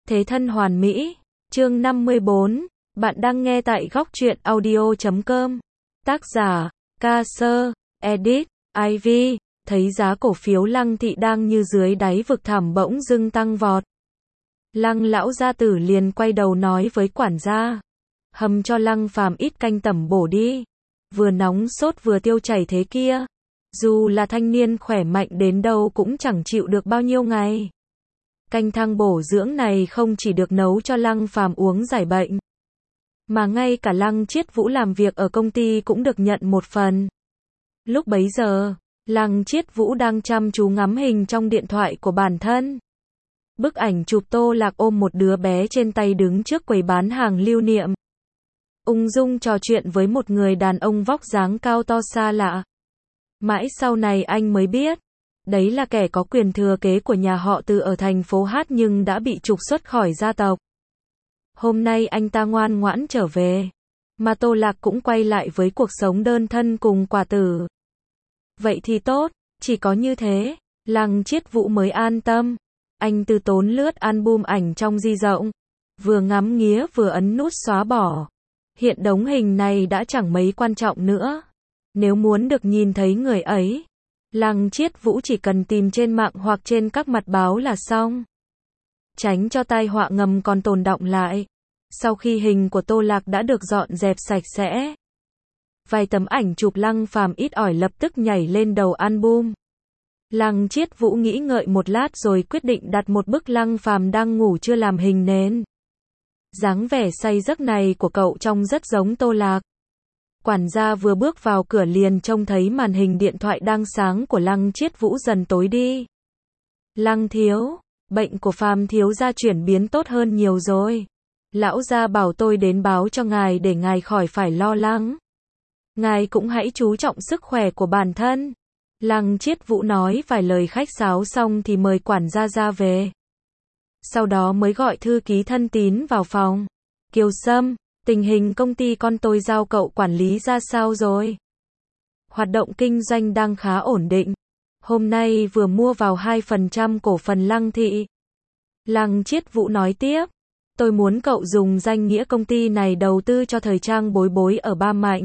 Thế thân hoàn mỹ. Chương 54. Bạn đang nghe tại góc truyện audio.com. Tác giả: Ca Sơ, Edit, Ivy. Thấy giá cổ phiếu Lăng Thị đang như dưới đáy vực thẳm bỗng dưng tăng vọt. Lăng lão gia tử liền quay đầu nói với quản gia: hầm cho Lăng Phàm ít canh tẩm bổ đi. Vừa nóng sốt vừa tiêu chảy thế kia. Dù là thanh niên khỏe mạnh đến đâu cũng chẳng chịu được bao nhiêu ngày. Canh thang bổ dưỡng này không chỉ được nấu cho Lăng Phàm uống giải bệnh, mà ngay cả Lăng Chiết Vũ làm việc ở công ty cũng được nhận một phần. Lúc bấy giờ, Lăng Chiết Vũ đang chăm chú ngắm hình trong điện thoại của bản thân. Bức ảnh chụp Tô Lạc ôm một đứa bé trên tay đứng trước quầy bán hàng lưu niệm, ung dung trò chuyện với một người đàn ông vóc dáng cao to xa lạ. Mãi sau này anh mới biết, đấy là kẻ có quyền thừa kế của nhà họ Từ ở thành phố Hát nhưng đã bị trục xuất khỏi gia tộc. Hôm nay anh ta ngoan ngoãn trở về, mà Tô Lạc cũng quay lại với cuộc sống đơn thân cùng quả tử. Vậy thì tốt, chỉ có như thế, Lăng Chiết Vũ mới an tâm. Anh từ tốn lướt album ảnh trong di động, vừa ngắm nghía vừa ấn nút xóa bỏ. Hiện đống hình này đã chẳng mấy quan trọng nữa. Nếu muốn được nhìn thấy người ấy, Lăng Chiết Vũ chỉ cần tìm trên mạng hoặc trên các mặt báo là xong. Tránh cho tai họa ngầm còn tồn đọng lại. Sau khi hình của Tô Lạc đã được dọn dẹp sạch sẽ, vài tấm ảnh chụp Lăng Phàm ít ỏi lập tức nhảy lên đầu album. Lăng Chiết Vũ nghĩ ngợi một lát rồi quyết định đặt một bức Lăng Phàm đang ngủ chưa làm hình nến. Dáng vẻ say giấc này của cậu trông rất giống Tô Lạc. Quản gia vừa bước vào cửa liền trông thấy màn hình điện thoại đang sáng của Lăng Chiết Vũ dần tối đi. Lăng thiếu, bệnh của Phàm thiếu gia chuyển biến tốt hơn nhiều rồi. Lão gia bảo tôi đến báo cho ngài để ngài khỏi phải lo lắng. Ngài cũng hãy chú trọng sức khỏe của bản thân. Lăng Chiết Vũ nói vài lời khách sáo xong thì mời quản gia ra về. Sau đó mới gọi thư ký thân tín vào phòng. Kiều Sâm, tình hình công ty con tôi giao cậu quản lý ra sao rồi? Hoạt động kinh doanh đang khá ổn định. Hôm nay vừa mua vào 2% cổ phần Lăng Thị. Lăng Chiết Vũ nói tiếp. Tôi muốn cậu dùng danh nghĩa công ty này đầu tư cho thời trang Bối Bối ở Ba Mạnh.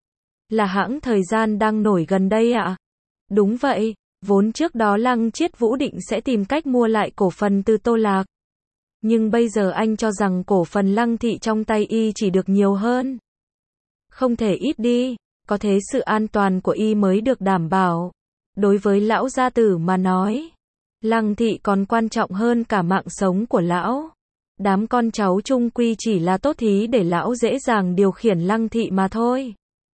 Là hãng thời gian đang nổi gần đây ạ? Đúng vậy, vốn trước đó Lăng Chiết Vũ định sẽ tìm cách mua lại cổ phần từ Tô Lạc. Nhưng bây giờ anh cho rằng cổ phần Lăng Thị trong tay y chỉ được nhiều hơn. Không thể ít đi, có thế sự an toàn của y mới được đảm bảo. Đối với lão gia tử mà nói, Lăng Thị còn quan trọng hơn cả mạng sống của lão. Đám con cháu chung quy chỉ là tốt thí để lão dễ dàng điều khiển Lăng Thị mà thôi.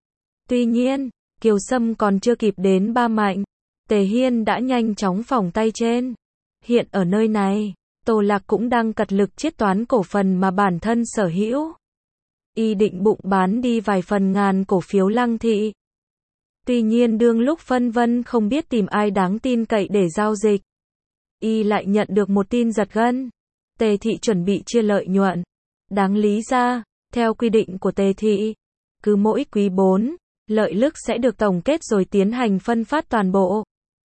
Tuy nhiên, Kiều Sâm còn chưa kịp đến Ba Mạnh, Tề Hiên đã nhanh chóng phỏng tay trên. Hiện ở nơi này, Tô Lạc cũng đang cật lực chiết toán cổ phần mà bản thân sở hữu. Y định bụng bán đi vài phần ngàn cổ phiếu Lăng Thị. Tuy nhiên đương lúc phân vân không biết tìm ai đáng tin cậy để giao dịch, Y lại nhận được một tin giật gân. Tề Thị chuẩn bị chia lợi nhuận. Đáng lý ra, theo quy định của Tề Thị, cứ mỗi quý 4, lợi nhuận sẽ được tổng kết rồi tiến hành phân phát toàn bộ.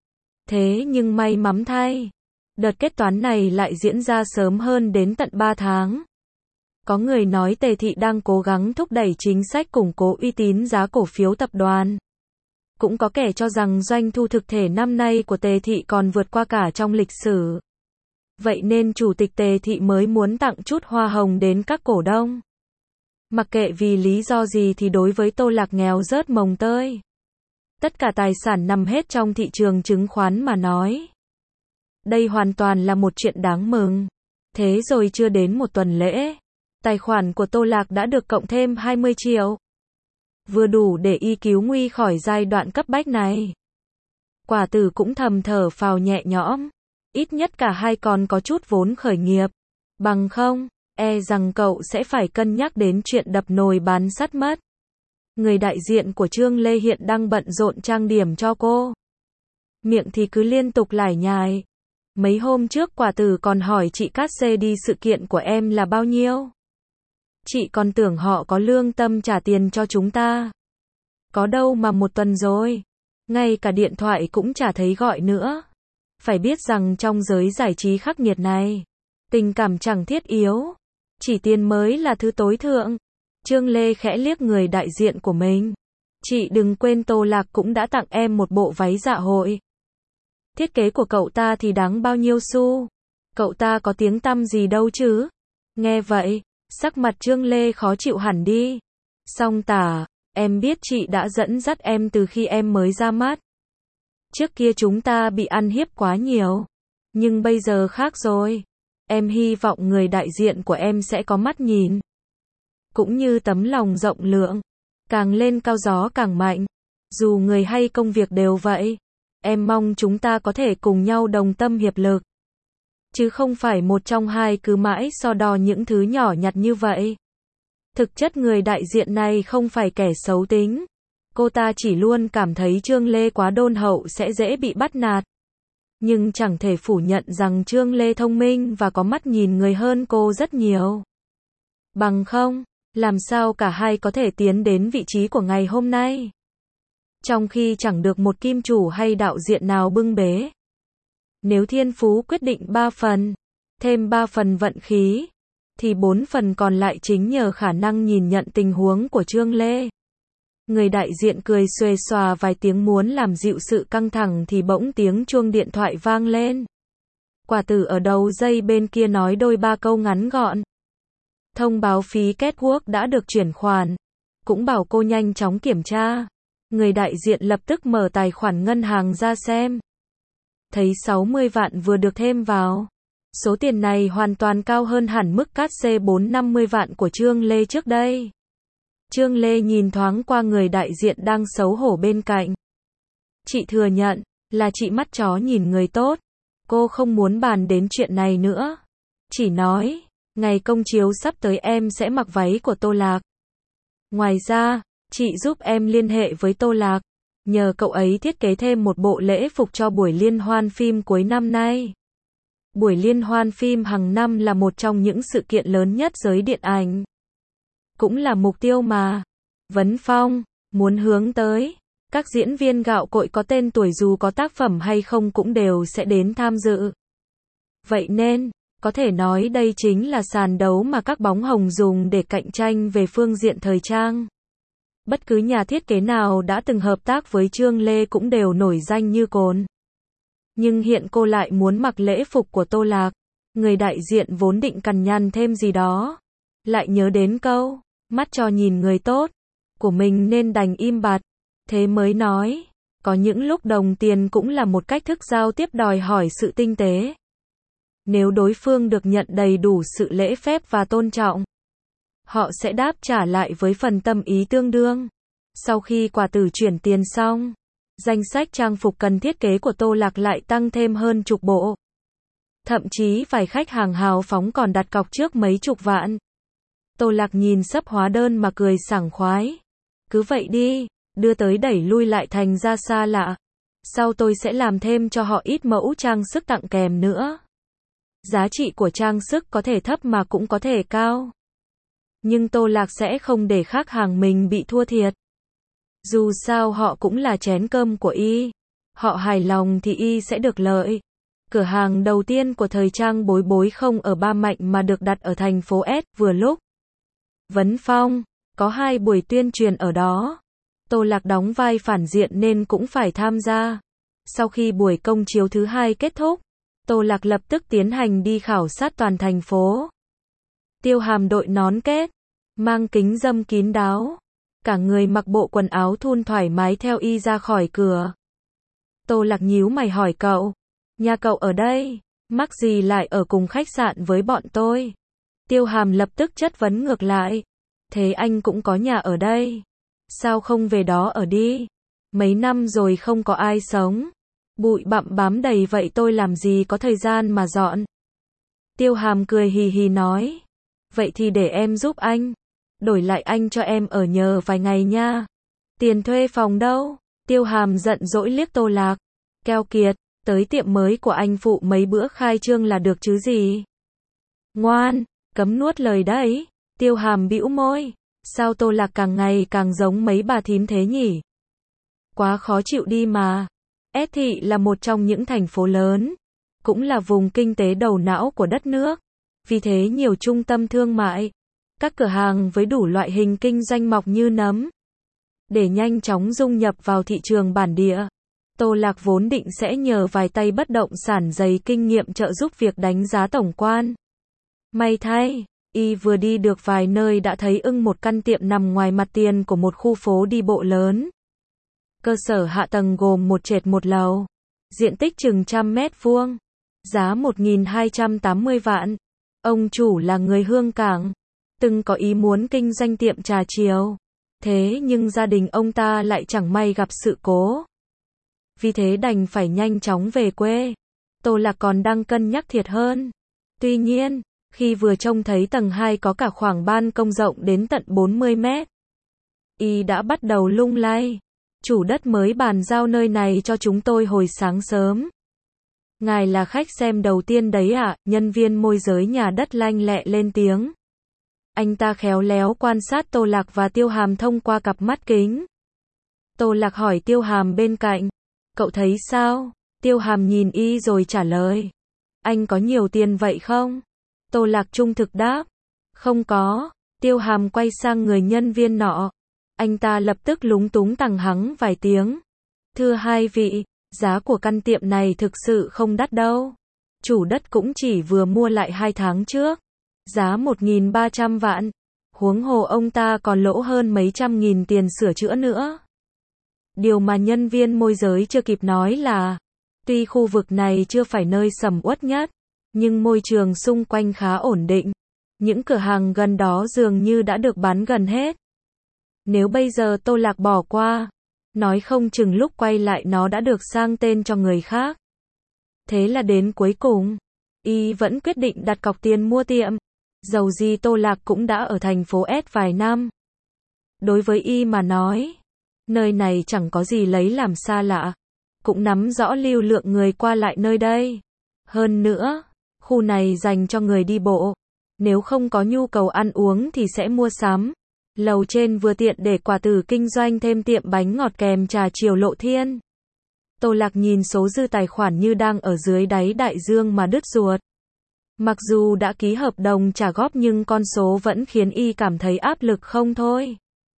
Thế nhưng may mắn thay, đợt kết toán này lại diễn ra sớm hơn đến tận 3 tháng. Có người nói Tề Thị đang cố gắng thúc đẩy chính sách củng cố uy tín giá cổ phiếu tập đoàn. Cũng có kẻ cho rằng doanh thu thực thể năm nay của Tề Thị còn vượt qua cả trong lịch sử. Vậy nên Chủ tịch Tề Thị mới muốn tặng chút hoa hồng đến các cổ đông. Mặc kệ vì lý do gì thì đối với Tô Lạc nghèo rớt mồng tơi, tất cả tài sản nằm hết trong thị trường chứng khoán mà nói, đây hoàn toàn là một chuyện đáng mừng. Thế rồi chưa đến một tuần lễ, tài khoản của Tô Lạc đã được cộng thêm 20 triệu. Vừa đủ để y cứu nguy khỏi giai đoạn cấp bách này. Quả tử cũng thầm thở phào nhẹ nhõm. Ít nhất cả hai còn có chút vốn khởi nghiệp. Bằng không, e rằng cậu sẽ phải cân nhắc đến chuyện đập nồi bán sắt mất. Người đại diện của Trương Lê hiện đang bận rộn trang điểm cho cô. Miệng thì cứ liên tục lải nhải. Mấy hôm trước quả tử còn hỏi chị Cát Xê đi sự kiện của em là bao nhiêu. Chị còn tưởng họ có lương tâm trả tiền cho chúng ta. Có đâu mà một tuần rồi. Ngay cả điện thoại cũng chả thấy gọi nữa. Phải biết rằng trong giới giải trí khắc nghiệt này, Tình cảm chẳng thiết yếu. Chỉ tiền mới là thứ tối thượng. Trương Lê khẽ liếc người đại diện của mình. Chị đừng quên Tô Lạc cũng đã tặng em một bộ váy dạ hội. Thiết kế của cậu ta thì đáng bao nhiêu xu? Cậu ta có tiếng tăm gì đâu chứ? Nghe vậy, sắc mặt Trương Lê khó chịu hẳn đi. Song Tả, em biết chị đã dẫn dắt em từ khi em mới ra mắt. Trước kia chúng ta bị ăn hiếp quá nhiều. Nhưng bây giờ khác rồi. Em hy vọng người đại diện của em sẽ có mắt nhìn. Cũng như tấm lòng rộng lượng. Càng lên cao gió càng mạnh. Dù người hay công việc đều vậy. Em mong chúng ta có thể cùng nhau đồng tâm hiệp lực. Chứ không phải một trong hai cứ mãi so đo những thứ nhỏ nhặt như vậy. Thực chất người đại diện này không phải kẻ xấu tính. Cô ta chỉ luôn cảm thấy Trương Lê quá đôn hậu sẽ dễ bị bắt nạt. Nhưng chẳng thể phủ nhận rằng Trương Lê thông minh và có mắt nhìn người hơn cô rất nhiều. Bằng không, làm sao cả hai có thể tiến đến vị trí của ngày hôm nay? Trong khi chẳng được một kim chủ hay đạo diễn nào bưng bế. Nếu thiên phú quyết định 3 phần, thêm 3 phần vận khí, thì 4 phần còn lại chính nhờ khả năng nhìn nhận tình huống của Trương Lê. Người đại diện cười xuề xòa vài tiếng muốn làm dịu sự căng thẳng thì bỗng tiếng chuông điện thoại vang lên. Quả tử ở đầu dây bên kia nói đôi ba câu ngắn gọn. Thông báo phí catwalk đã được chuyển khoản. Cũng bảo cô nhanh chóng kiểm tra. Người đại diện lập tức mở tài khoản ngân hàng ra xem. Thấy 60 vạn vừa được thêm vào. Số tiền này hoàn toàn cao hơn hẳn mức cát C450 vạn của Trương Lê trước đây. Trương Lê nhìn thoáng qua người đại diện đang xấu hổ bên cạnh. Chị thừa nhận, là chị mắt chó nhìn người tốt. Cô không muốn bàn đến chuyện này nữa. Chỉ nói, ngày công chiếu sắp tới em sẽ mặc váy của Tô Lạc. Ngoài ra, chị giúp em liên hệ với Tô Lạc. Nhờ cậu ấy thiết kế thêm một bộ lễ phục cho buổi liên hoan phim cuối năm nay. Buổi liên hoan phim hàng năm là một trong những sự kiện lớn nhất giới điện ảnh. Cũng là mục tiêu mà Vấn Phong muốn hướng tới. Các diễn viên gạo cội có tên tuổi dù có tác phẩm hay không cũng đều sẽ đến tham dự. Vậy nên, có thể nói đây chính là sàn đấu mà các bóng hồng dùng để cạnh tranh về phương diện thời trang. Bất cứ nhà thiết kế nào đã từng hợp tác với Trương Lê cũng đều nổi danh như cồn. Nhưng hiện cô lại muốn mặc lễ phục của Tô Lạc. Người đại diện vốn định cằn nhằn thêm gì đó. Lại nhớ đến câu, mắt cho nhìn người tốt, của mình nên đành im bặt. Thế mới nói, có những lúc đồng tiền cũng là một cách thức giao tiếp đòi hỏi sự tinh tế. Nếu đối phương được nhận đầy đủ sự lễ phép và tôn trọng, họ sẽ đáp trả lại với phần tâm ý tương đương. Sau khi quả tử chuyển tiền xong, danh sách trang phục cần thiết kế của Tô Lạc lại tăng thêm hơn chục bộ. Thậm chí vài khách hàng hào phóng còn đặt cọc trước mấy chục vạn. Tô Lạc nhìn xấp hóa đơn mà cười sảng khoái. Cứ vậy đi, đưa tới đẩy lui lại thành ra xa lạ. Sau tôi sẽ làm thêm cho họ ít mẫu trang sức tặng kèm nữa. Giá trị của trang sức có thể thấp mà cũng có thể cao. Nhưng Tô Lạc sẽ không để khách hàng mình bị thua thiệt. Dù sao họ cũng là chén cơm của y. Họ hài lòng thì y sẽ được lợi. Cửa hàng đầu tiên của thời trang bối bối không ở Ba Mạnh mà được đặt ở thành phố S vừa lúc. Vấn Phong, có 2 buổi tuyên truyền ở đó. Tô Lạc đóng vai phản diện nên cũng phải tham gia. Sau khi buổi công chiếu thứ 2 kết thúc, Tô Lạc lập tức tiến hành đi khảo sát toàn thành phố. Tiêu Hàm đội nón kết, mang kính râm kín đáo. Cả người mặc bộ quần áo thun thoải mái theo y ra khỏi cửa. Tô Lạc nhíu mày hỏi cậu, nhà cậu ở đây, mắc gì lại ở cùng khách sạn với bọn tôi? Tiêu Hàm lập tức chất vấn ngược lại, thế anh cũng có nhà ở đây, sao không về đó ở đi? Mấy năm rồi không có ai sống, bụi bặm bám đầy vậy tôi làm gì có thời gian mà dọn. Tiêu Hàm cười hì hì nói, vậy thì để em giúp anh, đổi lại anh cho em ở nhờ vài ngày nha. Tiền thuê phòng đâu? Tiêu Hàm giận dỗi liếc Tô Lạc, keo kiệt, tới tiệm mới của anh phụ mấy bữa khai trương là được chứ gì. Ngoan, cấm nuốt lời đấy. Tiêu Hàm bĩu môi, sao Tô Lạc càng ngày càng giống mấy bà thím thế nhỉ? Quá khó chịu đi mà. S thị là một trong những thành phố lớn, cũng là vùng kinh tế đầu não của đất nước. Vì thế nhiều trung tâm thương mại, các cửa hàng với đủ loại hình kinh doanh mọc như nấm. Để nhanh chóng dung nhập vào thị trường bản địa, Tô Lạc vốn định sẽ nhờ vài tay bất động sản dày kinh nghiệm trợ giúp việc đánh giá tổng quan. May thay, y vừa đi được vài nơi đã thấy ưng một căn tiệm nằm ngoài mặt tiền của một khu phố đi bộ lớn. Cơ sở hạ tầng gồm một trệt một lầu, diện tích chừng 100 mét vuông, giá 1.280 vạn. Ông chủ là người Hương Cảng, từng có ý muốn kinh doanh tiệm trà chiều. Thế nhưng gia đình ông ta lại chẳng may gặp sự cố. Vì thế đành phải nhanh chóng về quê. Tô Lạc còn đang cân nhắc thiệt hơn. Tuy nhiên, khi vừa trông thấy tầng 2 có cả khoảng ban công rộng đến tận 40 mét, y đã bắt đầu lung lay. Chủ đất mới bàn giao nơi này cho chúng tôi hồi sáng sớm. Ngài là khách xem đầu tiên đấy ạ, nhân viên môi giới nhà đất lanh lẹ lên tiếng. Anh ta khéo léo quan sát Tô Lạc và Tiêu Hàm thông qua cặp mắt kính. Tô Lạc hỏi Tiêu Hàm bên cạnh, cậu thấy sao? Tiêu Hàm nhìn y rồi trả lời, anh có nhiều tiền vậy không? Tô Lạc trung thực đáp, không có. Tiêu Hàm quay sang người nhân viên nọ. Anh ta lập tức lúng túng tằng hắng vài tiếng. Thưa hai vị, giá của căn tiệm này thực sự không đắt đâu. Chủ đất cũng chỉ vừa mua lại 2 tháng trước. Giá 1.300 vạn. Huống hồ ông ta còn lỗ hơn mấy trăm nghìn tiền sửa chữa nữa. Điều mà nhân viên môi giới chưa kịp nói là, tuy khu vực này chưa phải nơi sầm uất nhất, nhưng môi trường xung quanh khá ổn định. Những cửa hàng gần đó dường như đã được bán gần hết. Nếu bây giờ Tô Lạc bỏ qua, nói không chừng lúc quay lại nó đã được sang tên cho người khác. Thế là đến cuối cùng, y vẫn quyết định đặt cọc tiền mua tiệm. Dầu gì Tô Lạc cũng đã ở thành phố S vài năm. Đối với y mà nói, nơi này chẳng có gì lấy làm xa lạ, cũng nắm rõ lưu lượng người qua lại nơi đây. Hơn nữa, khu này dành cho người đi bộ, nếu không có nhu cầu ăn uống thì sẽ mua sắm. Lầu trên vừa tiện để quả tử kinh doanh thêm tiệm bánh ngọt kèm trà chiều Lộ Thiên. Tô Lạc nhìn số dư tài khoản như đang ở dưới đáy đại dương mà đứt ruột. Mặc dù đã ký hợp đồng trả góp nhưng con số vẫn khiến y cảm thấy áp lực không thôi.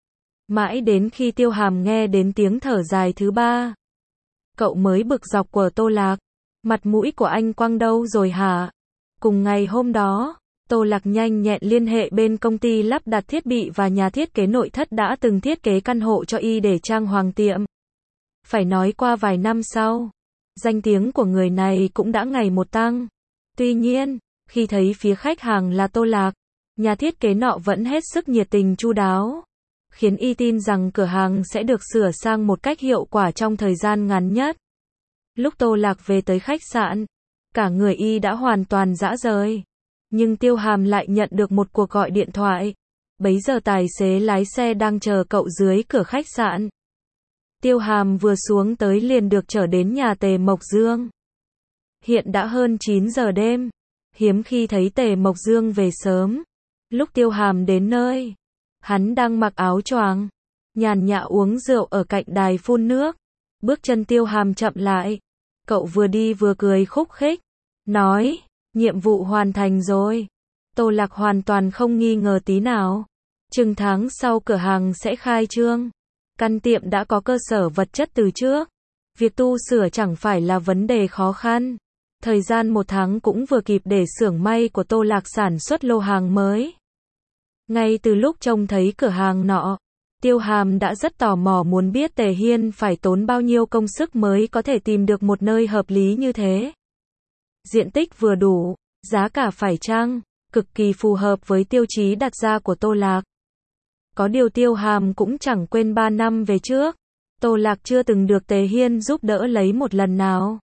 Mãi đến khi Tiêu Hàm nghe đến tiếng thở dài thứ ba. Cậu mới bực dọc của Tô Lạc. Mặt mũi của anh Quang đâu rồi hả? Cùng ngày hôm đó, Tô Lạc nhanh nhẹn liên hệ bên công ty lắp đặt thiết bị và nhà thiết kế nội thất đã từng thiết kế căn hộ cho y để trang hoàng tiệm. Phải nói qua vài năm sau, danh tiếng của người này cũng đã ngày một tăng. Tuy nhiên, khi thấy phía khách hàng là Tô Lạc, nhà thiết kế nọ vẫn hết sức nhiệt tình chu đáo, khiến y tin rằng cửa hàng sẽ được sửa sang một cách hiệu quả trong thời gian ngắn nhất. Lúc Tô Lạc về tới khách sạn, cả người y đã hoàn toàn rã rời. Nhưng Tiêu Hàm lại nhận được một cuộc gọi điện thoại. Bấy giờ tài xế lái xe đang chờ cậu dưới cửa khách sạn. Tiêu Hàm vừa xuống tới liền được chở đến nhà Tề Mộc Dương. Hiện đã hơn 9 giờ đêm. Hiếm khi thấy Tề Mộc Dương về sớm. Lúc Tiêu Hàm đến nơi, hắn đang mặc áo choàng, nhàn nhã uống rượu ở cạnh đài phun nước. Bước chân Tiêu Hàm chậm lại. Cậu vừa đi vừa cười khúc khích, nói, nhiệm vụ hoàn thành rồi. Tô Lạc hoàn toàn không nghi ngờ tí nào. Chừng tháng sau cửa hàng sẽ khai trương. Căn tiệm đã có cơ sở vật chất từ trước. Việc tu sửa chẳng phải là vấn đề khó khăn. Thời gian 1 tháng cũng vừa kịp để xưởng may của Tô Lạc sản xuất lô hàng mới. Ngay từ lúc trông thấy cửa hàng nọ, Tiêu Hàm đã rất tò mò muốn biết Tề Hiên phải tốn bao nhiêu công sức mới có thể tìm được một nơi hợp lý như thế. Diện tích vừa đủ, giá cả phải chăng, cực kỳ phù hợp với tiêu chí đặt ra của Tô Lạc. Có điều Tiêu Hàm cũng chẳng quên 3 năm về trước, Tô Lạc chưa từng được Tề Hiên giúp đỡ lấy một lần nào.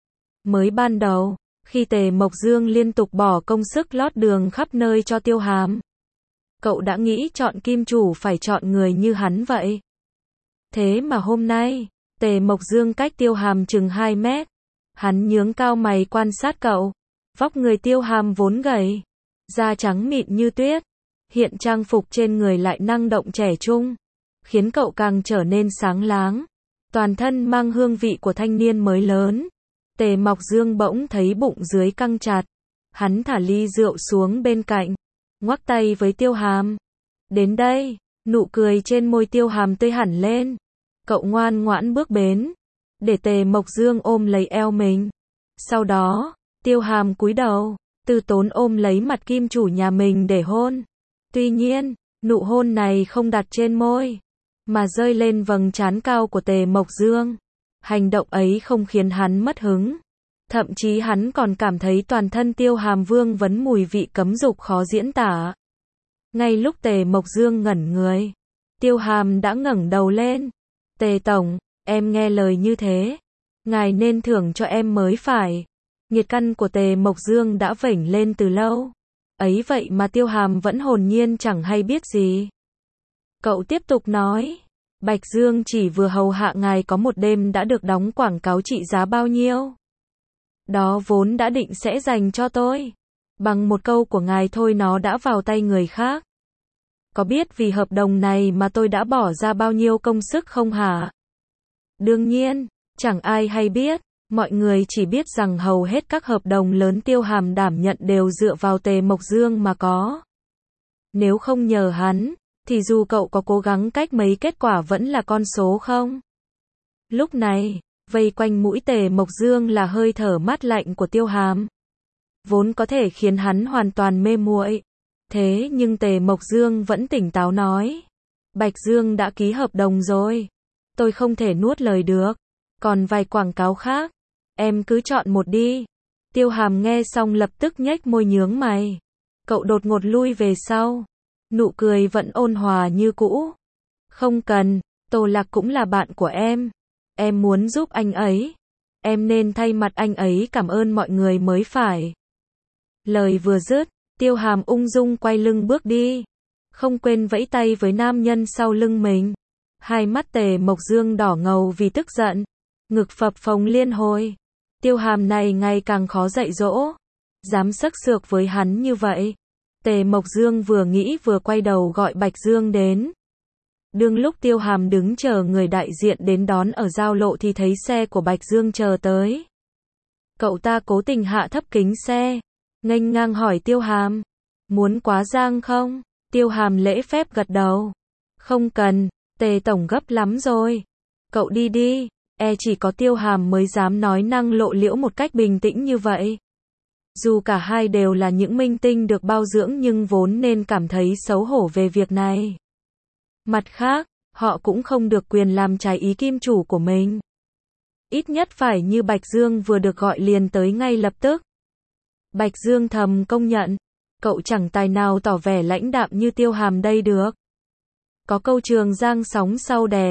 Mới ban đầu, khi Tề Mộc Dương liên tục bỏ công sức lót đường khắp nơi cho Tiêu Hàm, cậu đã nghĩ chọn kim chủ phải chọn người như hắn vậy. Thế mà hôm nay, Tề Mộc Dương cách Tiêu Hàm chừng 2 mét. Hắn nhướng cao mày quan sát cậu. Vóc người Tiêu Hàm vốn gầy, da trắng mịn như tuyết. Hiện trang phục trên người lại năng động trẻ trung, khiến cậu càng trở nên sáng láng. Toàn thân mang hương vị của thanh niên mới lớn. Tề Mộc Dương bỗng thấy bụng dưới căng chặt. Hắn thả ly rượu xuống bên cạnh, ngoắc tay với Tiêu Hàm. Đến đây, nụ cười trên môi Tiêu Hàm tươi hẳn lên. Cậu ngoan ngoãn bước đến, để Tề Mộc Dương ôm lấy eo mình. Sau đó, Tiêu Hàm cúi đầu, từ tốn ôm lấy mặt kim chủ nhà mình để hôn. Tuy nhiên, nụ hôn này không đặt trên môi, mà rơi lên vầng trán cao của Tề Mộc Dương. Hành động ấy không khiến hắn mất hứng. Thậm chí hắn còn cảm thấy toàn thân Tiêu Hàm vương vấn mùi vị cấm dục khó diễn tả. Ngay lúc Tề Mộc Dương ngẩn người, Tiêu Hàm đã ngẩng đầu lên. Tề Tổng, em nghe lời như thế, ngài nên thưởng cho em mới phải. Nhiệt căn của Tề Mộc Dương đã vểnh lên từ lâu. Ấy vậy mà Tiêu Hàm vẫn hồn nhiên chẳng hay biết gì. Cậu tiếp tục nói, Bạch Dương chỉ vừa hầu hạ ngài có một đêm đã được đóng quảng cáo trị giá bao nhiêu. Đó vốn đã định sẽ dành cho tôi. Bằng một câu của ngài thôi nó đã vào tay người khác. Có biết vì hợp đồng này mà tôi đã bỏ ra bao nhiêu công sức không hả? Đương nhiên, chẳng ai hay biết. Mọi người chỉ biết rằng hầu hết các hợp đồng lớn Tiêu Hàm đảm nhận đều dựa vào Tề Mộc Dương mà có. Nếu không nhờ hắn, thì dù cậu có cố gắng cách mấy kết quả vẫn là con số không. Lúc này, vây quanh mũi Tề Mộc Dương là hơi thở mát lạnh của Tiêu Hàm. Vốn có thể khiến hắn hoàn toàn mê muội. Thế nhưng Tề Mộc Dương vẫn tỉnh táo nói. Bạch Dương đã ký hợp đồng rồi. Tôi không thể nuốt lời được. Còn vài quảng cáo khác, em cứ chọn một đi. Tiêu Hàm nghe xong lập tức nhếch môi nhướng mày. Cậu đột ngột lui về sau. Nụ cười vẫn ôn hòa như cũ. Không cần, Tô Lạc cũng là bạn của em. Em muốn giúp anh ấy. Em nên thay mặt anh ấy cảm ơn mọi người mới phải. Lời vừa dứt, Tiêu Hàm ung dung quay lưng bước đi. Không quên vẫy tay với nam nhân sau lưng mình. Hai mắt Tề Mộc Dương đỏ ngầu vì tức giận. Ngực phập phồng liên hồi. Tiêu Hàm này ngày càng khó dạy dỗ. Dám xấc xược với hắn như vậy. Tề Mộc Dương vừa nghĩ vừa quay đầu gọi Bạch Dương đến. Đương lúc Tiêu Hàm đứng chờ người đại diện đến đón ở giao lộ thì thấy xe của Bạch Dương chờ tới. Cậu ta cố tình hạ thấp kính xe, nghênh ngang hỏi Tiêu Hàm, muốn quá giang không? Tiêu Hàm lễ phép gật đầu. Không cần, Tề Tổng gấp lắm rồi. Cậu đi đi, chỉ có Tiêu Hàm mới dám nói năng lộ liễu một cách bình tĩnh như vậy. Dù cả hai đều là những minh tinh được bao dưỡng nhưng vốn nên cảm thấy xấu hổ về việc này. Mặt khác, họ cũng không được quyền làm trái ý kim chủ của mình. Ít nhất phải như Bạch Dương vừa được gọi liền tới ngay lập tức. Bạch Dương thầm công nhận, cậu chẳng tài nào tỏ vẻ lãnh đạm như Tiêu Hàm đây được. Có câu Trường Giang sóng sau đè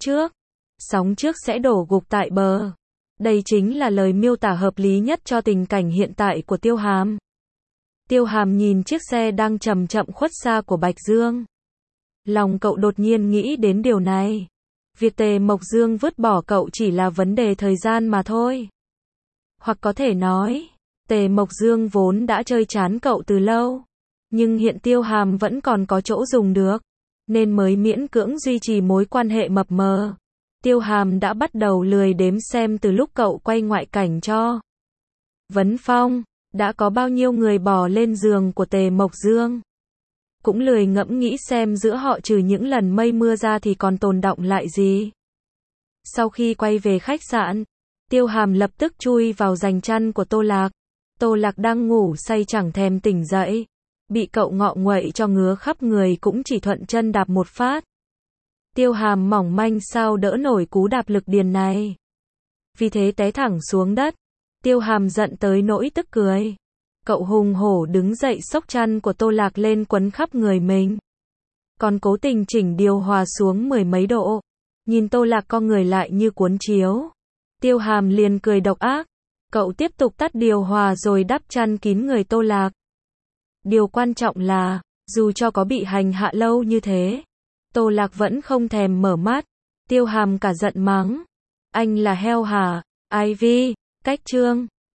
sóng trước sẽ đổ gục tại bờ. Đây chính là lời miêu tả hợp lý nhất cho tình cảnh hiện tại của Tiêu Hàm. Tiêu Hàm nhìn chiếc xe đang chậm chậm khuất xa của Bạch Dương. Lòng cậu đột nhiên nghĩ đến điều này. Việc Tề Mộc Dương vứt bỏ cậu chỉ là vấn đề thời gian mà thôi. Hoặc có thể nói, Tề Mộc Dương vốn đã chơi chán cậu từ lâu. Nhưng hiện Tiêu Hàm vẫn còn có chỗ dùng được, nên mới miễn cưỡng duy trì mối quan hệ mập mờ. Tiêu Hàm đã bắt đầu lười đếm xem từ lúc cậu quay ngoại cảnh cho Vấn Phong, đã có bao nhiêu người bò lên giường của Tề Mộc Dương. Cũng lười ngẫm nghĩ xem giữa họ trừ những lần mây mưa ra thì còn tồn đọng lại gì. Sau khi quay về khách sạn, Tiêu Hàm lập tức chui vào giành chăn của Tô Lạc. Tô Lạc đang ngủ say chẳng thèm tỉnh dậy. Bị cậu ngọ nguậy cho ngứa khắp người cũng chỉ thuận chân đạp một phát. Tiêu Hàm mỏng manh sao đỡ nổi cú đạp lực điền này. Vì thế té thẳng xuống đất. Tiêu Hàm giận tới nỗi tức cười. Cậu hùng hổ đứng dậy xốc chăn của Tô Lạc lên quấn khắp người mình. Còn cố tình chỉnh điều hòa xuống 10 mấy độ. Nhìn Tô Lạc co người lại như cuốn chiếu. Tiêu Hàm liền cười độc ác. Cậu tiếp tục tắt điều hòa rồi đắp chăn kín người Tô Lạc. Điều quan trọng là, dù cho có bị hành hạ lâu như thế, Tô Lạc vẫn không thèm mở mắt. Tiêu Hàm cả giận mắng. Anh là heo hả? Ivy, cách chương.